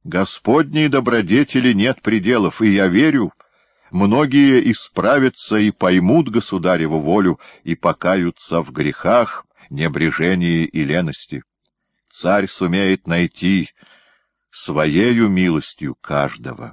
Господней добродетели нет пределов, и я верю, многие исправятся и поймут государеву волю и покаются в грехах, небрежении и лености. Царь сумеет найти своею милостью каждого.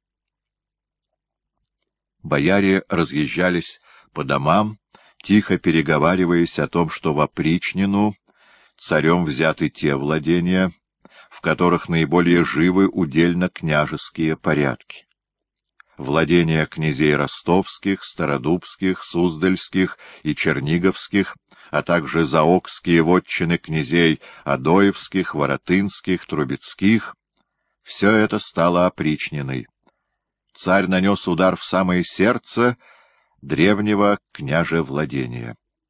Бояре разъезжались по домам, тихо переговариваясь о том, что в опричнину царем взяты те владения, в которых наиболее живы удельно-княжеские порядки. Владения князей ростовских, стародубских, суздальских и черниговских, а также заокские вотчины князей адоевских, воротынских, трубецких — все это стало опричниной. Царь нанес удар в самое сердце древнего княжевладения.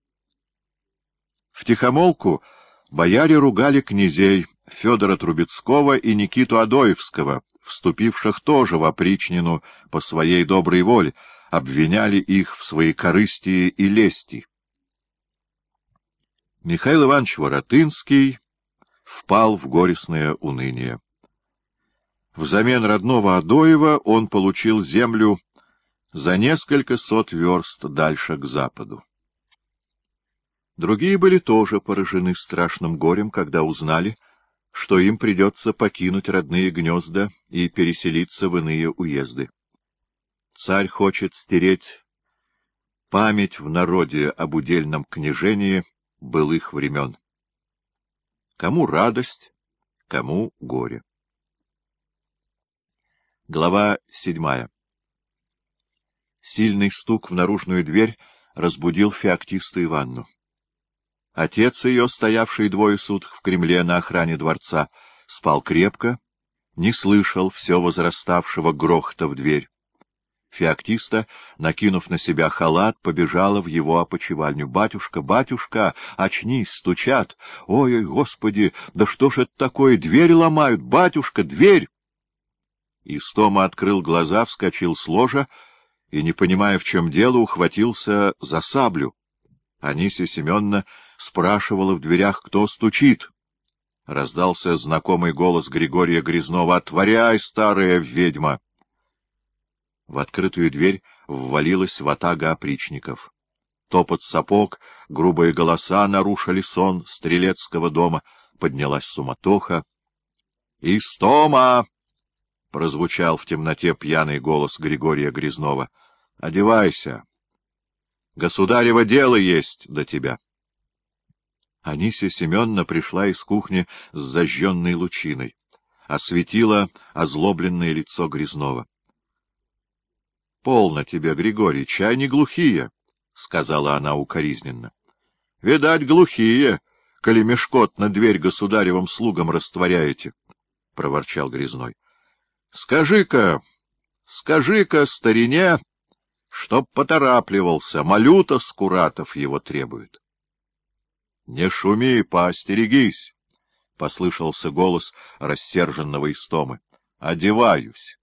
Втихомолку бояре ругали князей Федора Трубецкого и Никиту Адоевского, вступивших тоже в опричнину по своей доброй воле, обвиняли их в своекорыстии и лести. Михаил Иванович Воротынский впал в горестное уныние. Взамен родного Адоева он получил землю за несколько сот верст дальше к западу. Другие были тоже поражены страшным горем, когда узнали, что им придется покинуть родные гнезда и переселиться в иные уезды. Царь хочет стереть память в народе об удельном княжении былых времен. Кому радость, кому горе. Глава 7. Сильный стук в наружную дверь разбудил Феоктисту Иванну. Отец ее, стоявший двое суток в Кремле на охране дворца, спал крепко, не слышал все возраставшего грохота в дверь. Феоктиста, накинув на себя халат, побежала в его опочивальню. — Батюшка, батюшка, очнись, стучат! Ой, Господи, да что ж это такое? Дверь ломают! Батюшка, дверь! Истома открыл глаза, вскочил с ложа и, не понимая, в чем дело, ухватился за саблю. Анисья Семеновна спрашивала в дверях, кто стучит. Раздался знакомый голос Григория Грязнова: — Отворяй, старая ведьма! В открытую дверь ввалилась ватага опричников. Топот сапог, грубые голоса нарушили сон стрелецкого дома, поднялась суматоха. — Истома! — прозвучал в темноте пьяный голос Григория Грязнова. — Одевайся! Государево дело есть до тебя. Анисья Семеновна пришла из кухни с зажженной лучиной, осветила озлобленное лицо Грязнова. — Полно тебе, Григорий, чай не глухие, — сказала она укоризненно. — Видать, глухие, коли мешкот на дверь государевым слугам растворяете, — проворчал Грязной. — Скажи-ка, старине, чтоб поторапливался, малюта Скуратов его требует. — Не шуми, поостерегись, — послышался голос рассерженного Истомы. — Одеваюсь.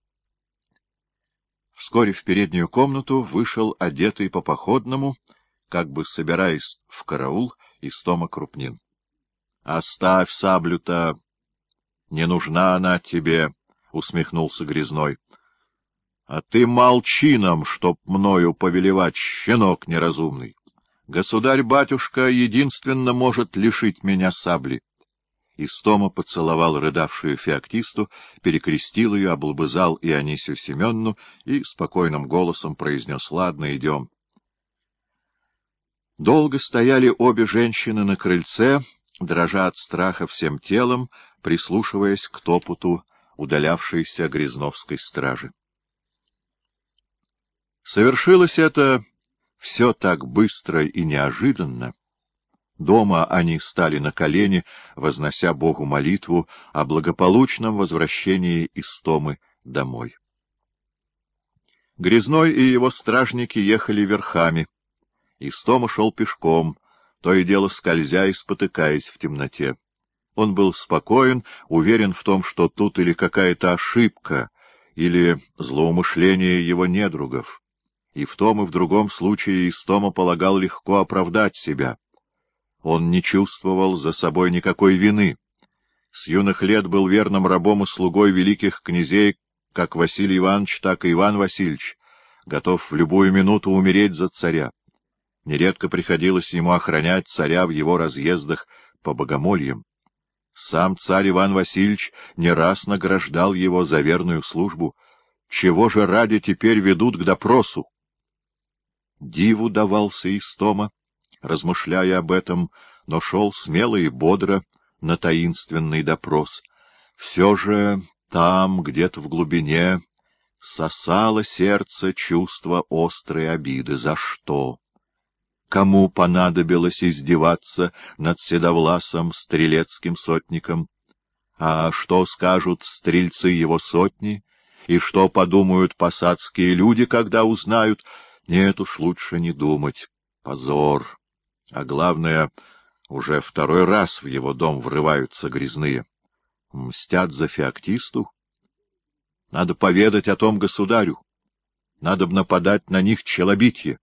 Вскоре в переднюю комнату вышел одетый по-походному, как бы собираясь в караул, Истома Крупнин. — Оставь саблю-то, не нужна она тебе, — усмехнулся Грязной. — А ты молчи нам, чтоб мною повелевать, щенок неразумный. Государь-батюшка единственно может лишить меня сабли. Истома поцеловал рыдавшую Феоктисту, перекрестил ее, облобызал и Анисью Семенну и спокойным голосом произнес: — Ладно, идем. Долго стояли обе женщины на крыльце, дрожа от страха всем телом, прислушиваясь к топоту удалявшейся грязновской стражи. Совершилось это все так быстро и неожиданно. Дома они стали на колени, вознося Богу молитву о благополучном возвращении Истомы домой. Грязной и его стражники ехали верхами. Истома шел пешком, то и дело скользя и спотыкаясь в темноте. Он был спокоен, уверен в том, что тут или какая-то ошибка, или злоумышление его недругов. И в том и в другом случае Истома полагал легко оправдать себя. Он не чувствовал за собой никакой вины. С юных лет был верным рабом и слугой великих князей, как Василий Иванович, так и Иван Васильевич, готов в любую минуту умереть за царя. Нередко приходилось ему охранять царя в его разъездах по богомольям. Сам царь Иван Васильевич не раз награждал его за верную службу. Чего же ради теперь ведут к допросу? Диву давался Истома, размышляя об этом, но шел смело и бодро на таинственный допрос. Все же там, где-то в глубине, сосало сердце чувство острой обиды. За что? Кому понадобилось издеваться над седовласым стрелецким сотником? А что скажут стрельцы его сотни? И что подумают посадские люди, когда узнают? Нет уж, лучше не думать. Позор. А главное, уже второй раз в его дом врываются грязные. Мстят за Феоктисту? Надо поведать о том государю. Надобно нападать на них челобитье.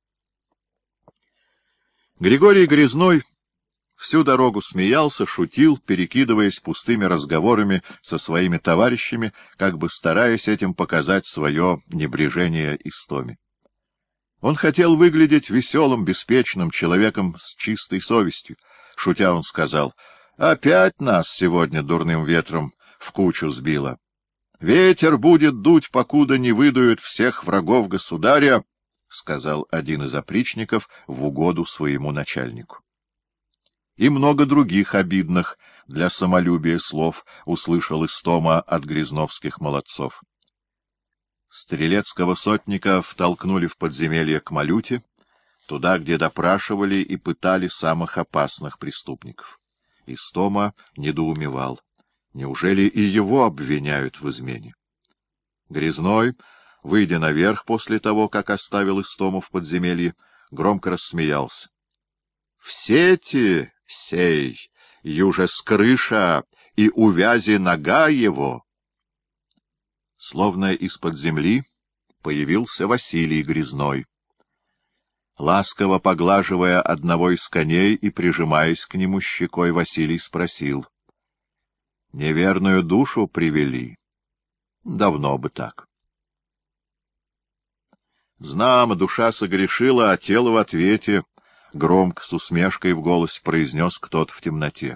Григорий Грязной всю дорогу смеялся, шутил, перекидываясь пустыми разговорами со своими товарищами, как бы стараясь этим показать свое небрежение Истоме. Он хотел выглядеть веселым, беспечным человеком с чистой совестью. Шутя, он сказал: «Опять нас сегодня дурным ветром в кучу сбило. Ветер будет дуть, покуда не выдует всех врагов государя», — сказал один из опричников в угоду своему начальнику. И много других обидных для самолюбия слов услышал Истома от грязновских молодцов. Стрелецкого сотника втолкнули в подземелье к Малюте, туда, где допрашивали и пытали самых опасных преступников. Истома недоумевал. Неужели и его обвиняют в измене? Грязной, выйдя наверх после того, как оставил Истому в подземелье, громко рассмеялся. — В сети сей, юже с крыша, и увязи нога его. Словно из-под земли появился Василий Грязной. Ласково поглаживая одного из коней и прижимаясь к нему щекой, Василий спросил: — Неверную душу привели? Давно бы так. — Знамо, душа согрешила, а тело в ответе, — громко с усмешкой в голосе произнес кто-то в темноте.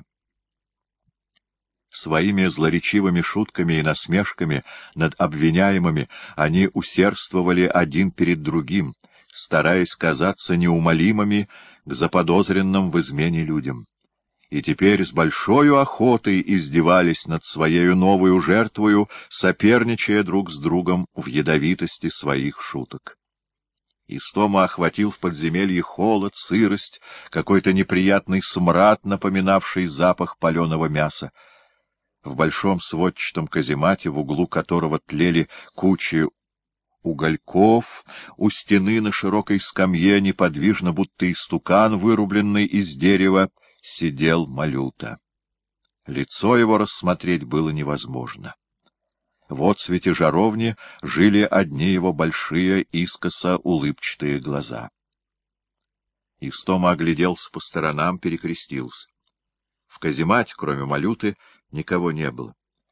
Своими злоречивыми шутками и насмешками над обвиняемыми они усердствовали один перед другим, стараясь казаться неумолимыми к заподозренным в измене людям. И теперь с большой охотой издевались над своею новою жертвою, соперничая друг с другом в ядовитости своих шуток. Истома охватил в подземелье холод, сырость, какой-то неприятный смрад, напоминавший запах паленого мяса. В большом сводчатом каземате, в углу которого тлели кучи угольков, у стены на широкой скамье, неподвижно, будто истукан, вырубленный из дерева, сидел Малюта. Лицо его рассмотреть было невозможно. В отсвете жаровни жили одни его большие, искоса улыбчатые глаза. Истома огляделся по сторонам, перекрестился. В каземате, кроме Малюты, никого не было.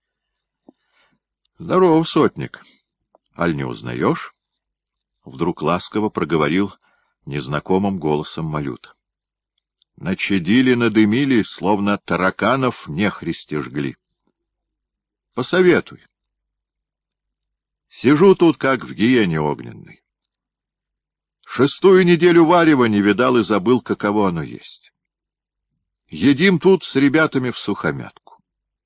— Здорово, сотник. Аль не узнаешь? Вдруг ласково проговорил незнакомым голосом Малюта. Начадили, надымили, словно тараканов нехристи жгли. Посоветуй. Сижу тут, как в гиене огненной. 6-ю неделю варева не видал и забыл, каково оно есть. Едим тут с ребятами всухомятку.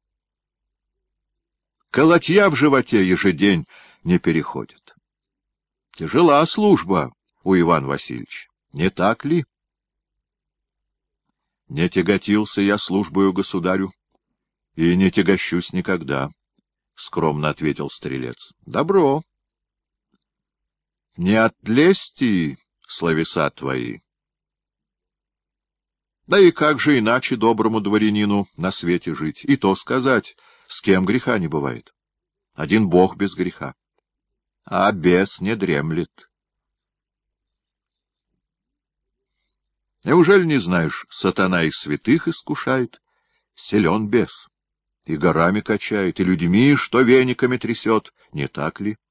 Колотья в животе ежедень не переходит. Тяжела служба у Ивана Васильевича, не так ли? Не тяготился я службою государю и не тягощусь никогда, — скромно ответил стрелец. — Добро. Не от лести словеса твои. Да и как же иначе доброму дворянину на свете жить? И то сказать, с кем греха не бывает. Один Бог без греха. А бес не дремлет. Неужели не знаешь, сатана и святых искушает? Силен бес. и горами качает, и людьми, что вениками трясет, не так ли?